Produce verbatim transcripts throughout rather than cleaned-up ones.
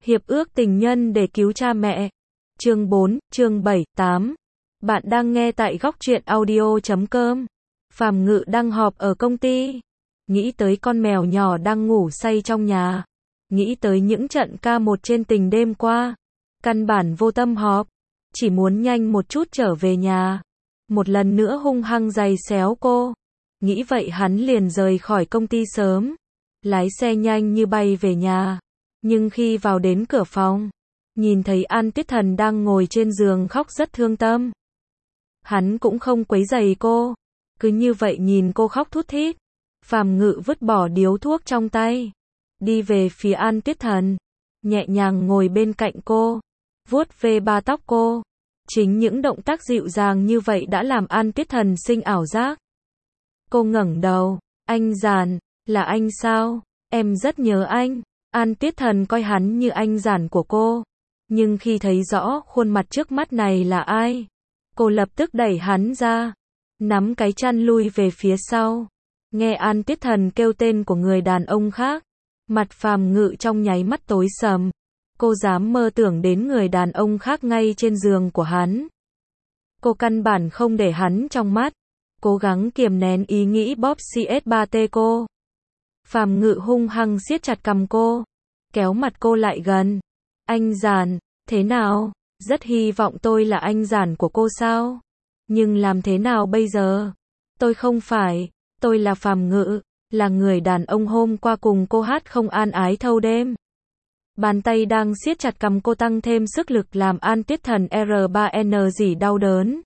Hiệp ước tình nhân để cứu cha mẹ. Chương bốn, chương bảy, tám. Bạn đang nghe tại góc truyện audio chấm com. Phàm Ngự đang họp ở công ty. Nghĩ tới con mèo nhỏ đang ngủ say trong nhà. Nghĩ tới những trận ca một trên tình đêm qua. Căn bản vô tâm họp. Chỉ muốn nhanh một chút trở về nhà. Một lần nữa hung hăng giày xéo cô. Nghĩ vậy hắn liền rời khỏi công ty sớm. Lái xe nhanh như bay về nhà. Nhưng khi vào đến cửa phòng, nhìn thấy An Tuyết Thần đang ngồi trên giường khóc rất thương tâm. Hắn cũng không quấy rầy cô, cứ như vậy nhìn cô khóc thút thít. Phàm Ngự vứt bỏ điếu thuốc trong tay, đi về phía An Tuyết Thần, nhẹ nhàng ngồi bên cạnh cô, vuốt ve ba tóc cô. Chính những động tác dịu dàng như vậy đã làm An Tuyết Thần sinh ảo giác. Cô ngẩng đầu, anh Giản, là anh sao? Em rất nhớ anh. An Tuyết Thần coi hắn như anh Giản của cô. Nhưng khi thấy rõ khuôn mặt trước mắt này là ai, cô lập tức đẩy hắn ra, nắm cái chăn lui về phía sau. Nghe An Tuyết Thần kêu tên của người đàn ông khác, mặt Phàm Ngự trong nháy mắt tối sầm. Cô dám mơ tưởng đến người đàn ông khác ngay trên giường của hắn. Cô căn bản không để hắn trong mắt, cố gắng kiềm nén ý nghĩ bóp xê ét ba tê cô. Phàm Ngự hung hăng siết chặt cằm cô, kéo mặt cô lại gần. Anh Giản, thế nào? Rất hy vọng tôi là anh Giản của cô sao? Nhưng làm thế nào bây giờ? Tôi không phải, tôi là Phàm Ngự, là người đàn ông hôm qua cùng cô hát không an ái thâu đêm. Bàn tay đang siết chặt cằm cô tăng thêm sức lực làm An Tuyết Thần R ba N gì đau đớn.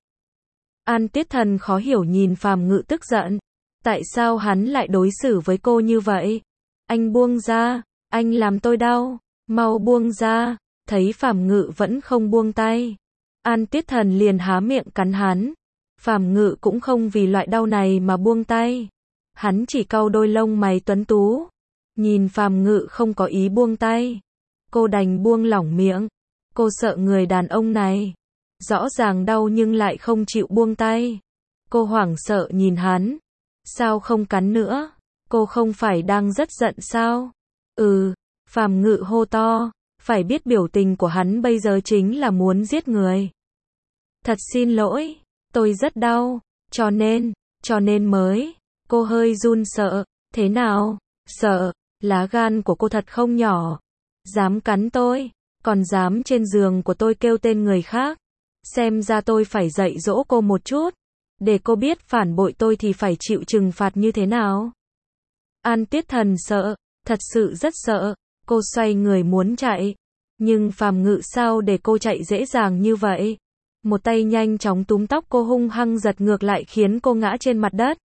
An Tuyết Thần khó hiểu nhìn Phàm Ngự tức giận. Tại sao hắn lại đối xử với cô như vậy? Anh buông ra, anh làm tôi đau, mau buông ra. Thấy Phàm Ngự vẫn không buông tay, An Tuyết Thần liền há miệng cắn hắn. Phàm Ngự cũng không vì loại đau này mà buông tay. Hắn chỉ cau đôi lông mày tuấn tú. Nhìn Phàm Ngự không có ý buông tay, cô đành buông lỏng miệng. Cô sợ người đàn ông này, rõ ràng đau nhưng lại không chịu buông tay. Cô hoảng sợ nhìn hắn. Sao không cắn nữa? Cô không phải đang rất giận sao? Ừ, Phàm Ngự hô to, phải biết biểu tình của hắn bây giờ chính là muốn giết người. Thật xin lỗi, tôi rất đau, cho nên, cho nên mới. Cô hơi run sợ. Thế nào? Sợ? Lá gan của cô thật không nhỏ. Dám cắn tôi, còn dám trên giường của tôi kêu tên người khác. Xem ra tôi phải dạy dỗ cô một chút, để cô biết phản bội tôi thì phải chịu trừng phạt như thế nào. An Tuyết Thần sợ, thật sự rất sợ. Cô xoay người muốn chạy, nhưng Phàm Ngự sao để cô chạy dễ dàng như vậy. Một tay nhanh chóng túm tóc cô hung hăng giật ngược lại khiến cô ngã trên mặt đất.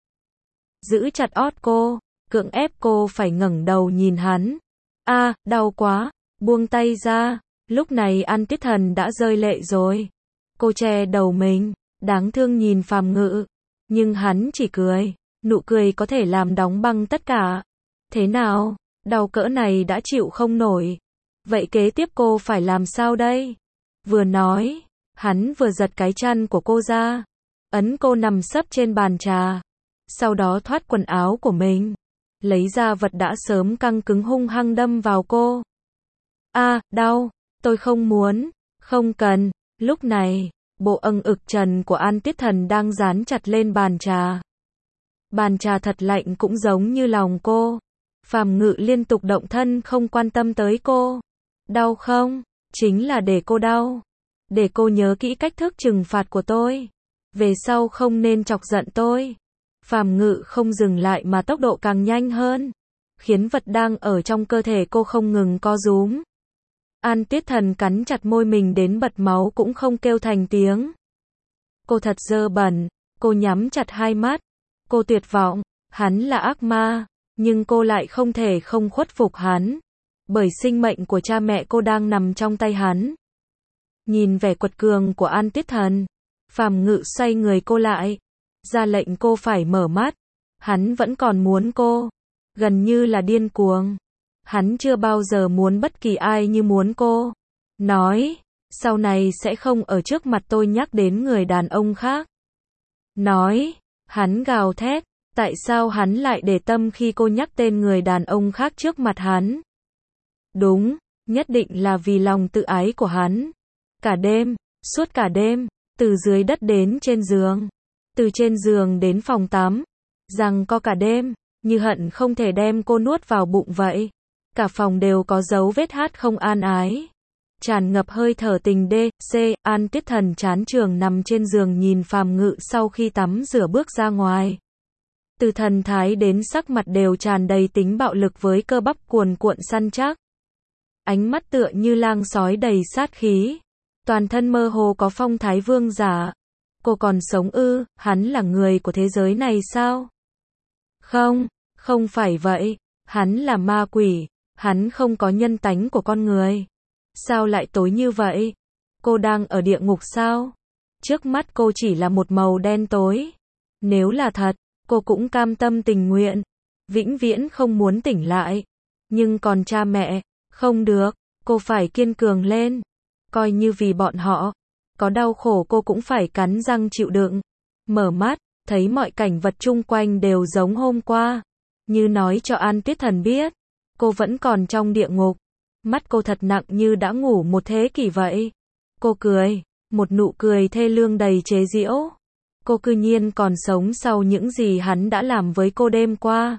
Giữ chặt ót cô, cưỡng ép cô phải ngẩng đầu nhìn hắn. A, à, đau quá, buông tay ra. Lúc này An Tuyết Thần đã rơi lệ rồi. Cô che đầu mình, đáng thương nhìn Phàm Ngự, nhưng hắn chỉ cười, nụ cười có thể làm đóng băng tất cả. Thế nào? Đau cỡ này đã chịu không nổi. Vậy kế tiếp cô phải làm sao đây? Vừa nói, hắn vừa giật cái chăn của cô ra, ấn cô nằm sấp trên bàn trà. Sau đó thoát quần áo của mình, lấy ra vật đã sớm căng cứng hung hăng đâm vào cô. A, à, đau, tôi không muốn, không cần. Lúc này, bộ âng ực trần của An Tuyết Thần đang dán chặt lên bàn trà. Bàn trà thật lạnh cũng giống như lòng cô. Phàm Ngự liên tục động thân không quan tâm tới cô. Đau không? Chính là để cô đau. Để cô nhớ kỹ cách thức trừng phạt của tôi. Về sau không nên chọc giận tôi. Phàm Ngự không dừng lại mà tốc độ càng nhanh hơn, khiến vật đang ở trong cơ thể cô không ngừng co rúm. An Tuyết Thần cắn chặt môi mình đến bật máu cũng không kêu thành tiếng. Cô thật dơ bẩn. Cô nhắm chặt hai mắt. Cô tuyệt vọng. Hắn là ác ma, nhưng cô lại không thể không khuất phục hắn, bởi sinh mệnh của cha mẹ cô đang nằm trong tay hắn. Nhìn vẻ quật cường của An Tuyết Thần, Phàm Ngự xoay người cô lại, ra lệnh cô phải mở mắt. Hắn vẫn còn muốn cô, gần như là điên cuồng. Hắn chưa bao giờ muốn bất kỳ ai như muốn cô. Nói, sau này sẽ không ở trước mặt tôi nhắc đến người đàn ông khác. Nói, hắn gào thét. Tại sao hắn lại để tâm khi cô nhắc tên người đàn ông khác trước mặt hắn? Đúng, Nhất định là vì lòng tự ái của hắn. Cả đêm, suốt cả đêm, từ dưới đất đến trên giường, từ trên giường đến phòng tắm, rằng co cả đêm, như hận không thể đem cô nuốt vào bụng vậy. Cả phòng đều có dấu vết hát không an ái, tràn ngập hơi thở tình đê, c, An Tuyết Thần chán trường nằm trên giường nhìn Phàm Ngự sau khi tắm rửa bước ra ngoài. Từ thần thái đến sắc mặt đều tràn đầy tính bạo lực với cơ bắp cuồn cuộn săn chắc. Ánh mắt tựa như lang sói đầy sát khí. Toàn thân mơ hồ có phong thái vương giả. Cô còn sống ư, hắn là người của thế giới này sao? Không, không phải vậy. Hắn là ma quỷ. Hắn không có nhân tánh của con người. Sao lại tối như vậy? Cô đang ở địa ngục sao? Trước mắt cô chỉ là một màu đen tối. Nếu là thật, cô cũng cam tâm tình nguyện. Vĩnh viễn không muốn tỉnh lại. Nhưng còn cha mẹ, không được. Cô phải kiên cường lên. Coi như vì bọn họ. Có đau khổ cô cũng phải cắn răng chịu đựng. Mở mắt, thấy mọi cảnh vật chung quanh đều giống hôm qua. Như nói cho An Tuyết Thần biết. Cô vẫn còn trong địa ngục. Mắt cô thật nặng như đã ngủ một thế kỷ vậy. Cô cười. Một nụ cười thê lương đầy chế giễu. Cô cư nhiên còn sống sau những gì hắn đã làm với cô đêm qua.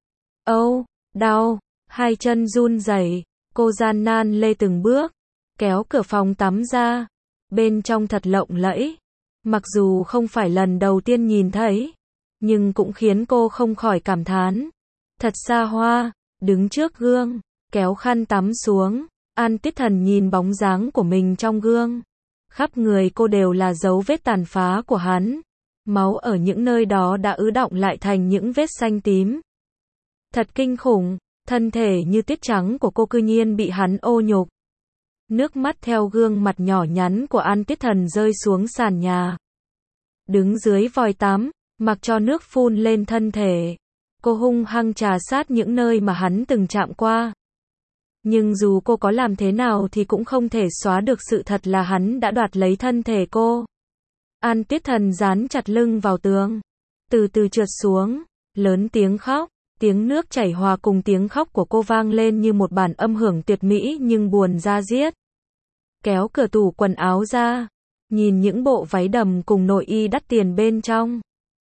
Âu, đau. Hai chân run rẩy. Cô gian nan lê từng bước. Kéo cửa phòng tắm ra. Bên trong thật lộng lẫy. Mặc dù không phải lần đầu tiên nhìn thấy. Nhưng cũng khiến cô không khỏi cảm thán. Thật xa hoa. Đứng trước gương. Kéo khăn tắm xuống. An Tuyết Thần nhìn bóng dáng của mình trong gương. Khắp người cô đều là dấu vết tàn phá của hắn. Máu ở những nơi đó đã ứ đọng lại thành những vết xanh tím. Thật kinh khủng. Thân thể như tuyết trắng của cô cư nhiên bị hắn ô nhục. Nước mắt theo gương mặt nhỏ nhắn của An Tuyết Thần rơi xuống sàn nhà. Đứng dưới vòi tắm, mặc cho nước phun lên thân thể. Cô hung hăng trà sát những nơi mà hắn từng chạm qua. Nhưng dù cô có làm thế nào thì cũng không thể xóa được sự thật là hắn đã đoạt lấy thân thể cô. An Tuyết Thần dán chặt lưng vào tường. Từ từ trượt xuống, lớn tiếng khóc. Tiếng nước chảy hòa cùng tiếng khóc của cô vang lên như một bản âm hưởng tuyệt mỹ nhưng buồn da diết. Kéo cửa tủ quần áo ra. Nhìn những bộ váy đầm cùng nội y đắt tiền bên trong.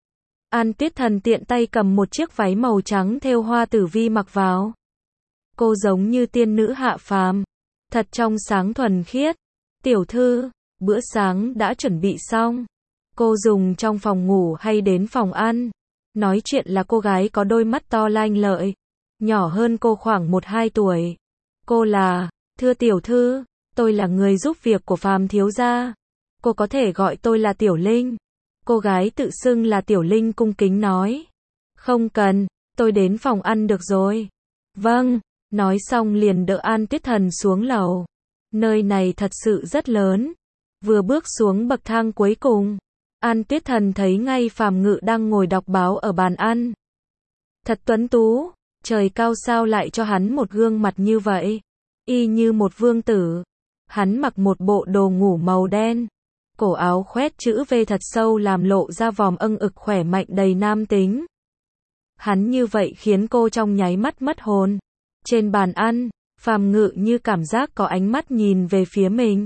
An Tuyết Thần tiện tay cầm một chiếc váy màu trắng thêu hoa tử vi mặc vào. Cô giống như tiên nữ hạ phàm. Thật trong sáng thuần khiết. Tiểu thư, bữa sáng đã chuẩn bị xong. Cô dùng trong phòng ngủ hay đến phòng ăn? Nói chuyện là cô gái có đôi mắt to lanh lợi. Nhỏ hơn cô khoảng một hai tuổi. Cô là, thưa tiểu thư, tôi là người giúp việc của Phàm thiếu gia. Cô có thể gọi tôi là Tiểu Linh. Cô gái tự xưng là Tiểu Linh cung kính nói. Không cần, tôi đến phòng ăn được rồi. Vâng, nói xong liền đỡ An Tuyết Thần xuống lầu. Nơi này thật sự rất lớn. Vừa bước xuống bậc thang cuối cùng. An Tuyết Thần thấy ngay Phàm Ngự đang ngồi đọc báo ở bàn ăn. Thật tuấn tú, trời cao sao lại cho hắn một gương mặt như vậy. Y như một vương tử. Hắn mặc một bộ đồ ngủ màu đen. Cổ áo khoét chữ V thật sâu làm lộ ra vòm âng ực khỏe mạnh đầy nam tính. Hắn như vậy khiến cô trong nháy mắt mất hồn. Trên bàn ăn, Phàm Ngự như cảm giác có ánh mắt nhìn về phía mình.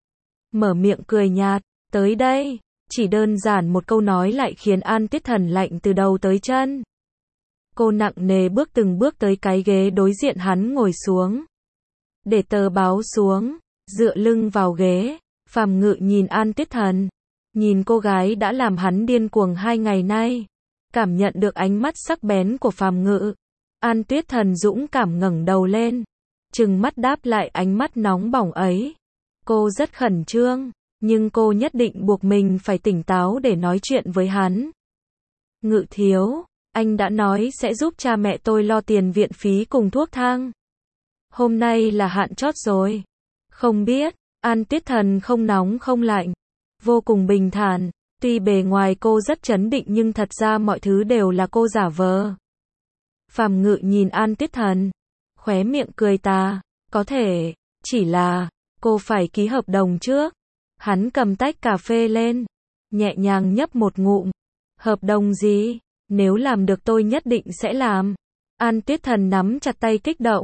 Mở miệng cười nhạt, tới đây. Chỉ đơn giản một câu nói lại khiến An Tuyết Thần lạnh từ đầu tới chân. Cô nặng nề bước từng bước tới cái ghế đối diện hắn ngồi xuống. Để tờ báo xuống, dựa lưng vào ghế. Phàm Ngự nhìn An Tuyết Thần. Nhìn cô gái đã làm hắn điên cuồng hai ngày nay. Cảm nhận được ánh mắt sắc bén của Phàm Ngự. An Tuyết Thần dũng cảm ngẩng đầu lên. Trừng mắt đáp lại ánh mắt nóng bỏng ấy. Cô rất khẩn trương. Nhưng cô nhất định buộc mình phải tỉnh táo để nói chuyện với hắn. Ngự thiếu, anh đã nói sẽ giúp cha mẹ tôi lo tiền viện phí cùng thuốc thang. Hôm nay là hạn chót rồi. Không biết, An Tuyết Thần không nóng không lạnh. Vô cùng bình thản. Tuy bề ngoài cô rất trấn định nhưng thật ra mọi thứ đều là cô giả vờ. Phàm Ngự nhìn An Tuyết Thần. Khóe miệng cười tà. Có thể, chỉ là, cô phải ký hợp đồng trước. Hắn cầm tách cà phê lên. Nhẹ nhàng nhấp một ngụm. Hợp đồng gì? Nếu làm được tôi nhất định sẽ làm. An Tuyết Thần nắm chặt tay kích động.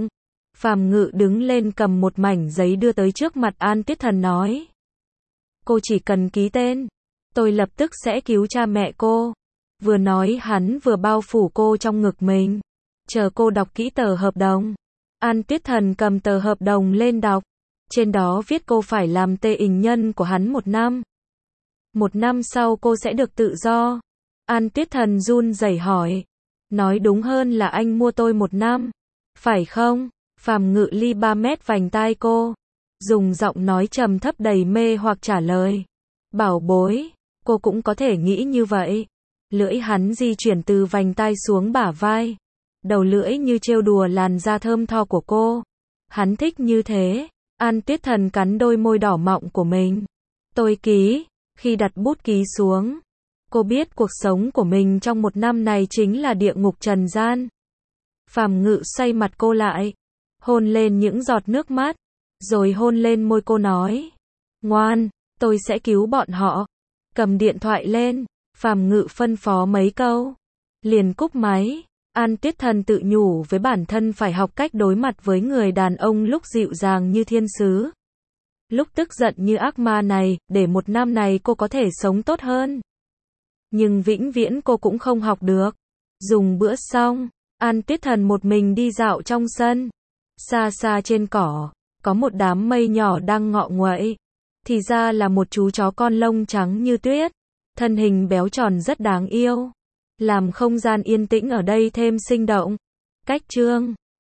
Phàm Ngự đứng lên cầm một mảnh giấy đưa tới trước mặt An Tuyết Thần nói. Cô chỉ cần ký tên. Tôi lập tức sẽ cứu cha mẹ cô. Vừa nói hắn vừa bao phủ cô trong ngực mình. Chờ cô đọc kỹ tờ hợp đồng. An Tuyết Thần cầm tờ hợp đồng lên đọc. Trên đó viết cô phải làm tê ình nhân của hắn một năm. Một năm sau cô sẽ được tự do. An Tuyết Thần run rẩy hỏi. Nói đúng hơn là anh mua tôi một năm. Phải không? Phàm Ngự ly ba mét vành tai cô. Dùng giọng nói trầm thấp đầy mê hoặc trả lời. Bảo bối, cô cũng có thể nghĩ như vậy. Lưỡi hắn di chuyển từ vành tai xuống bả vai. Đầu lưỡi như trêu đùa làn da thơm tho của cô. Hắn thích như thế. An Tuyết Thần cắn đôi môi đỏ mọng của mình. Tôi ký. Khi đặt bút ký xuống, cô biết cuộc sống của mình trong một năm này chính là địa ngục trần gian. Phàm Ngự xoay mặt cô lại, hôn lên những giọt nước mắt, rồi hôn lên môi cô nói. Ngoan, tôi sẽ cứu bọn họ. Cầm điện thoại lên, Phàm Ngự phân phó mấy câu. Liền cúp máy. An Tuyết Thần tự nhủ với bản thân phải học cách đối mặt với người đàn ông lúc dịu dàng như thiên sứ, lúc tức giận như ác ma này, để một năm này cô có thể sống tốt hơn. Nhưng vĩnh viễn cô cũng không học được. Dùng bữa xong, An Tuyết Thần một mình đi dạo trong sân. Xa xa trên cỏ, có một đám mây nhỏ đang ngọ nguậy. Thì ra là một chú chó con lông trắng như tuyết. Thân hình béo tròn rất đáng yêu. Làm không gian yên tĩnh ở đây thêm sinh động. Cách chương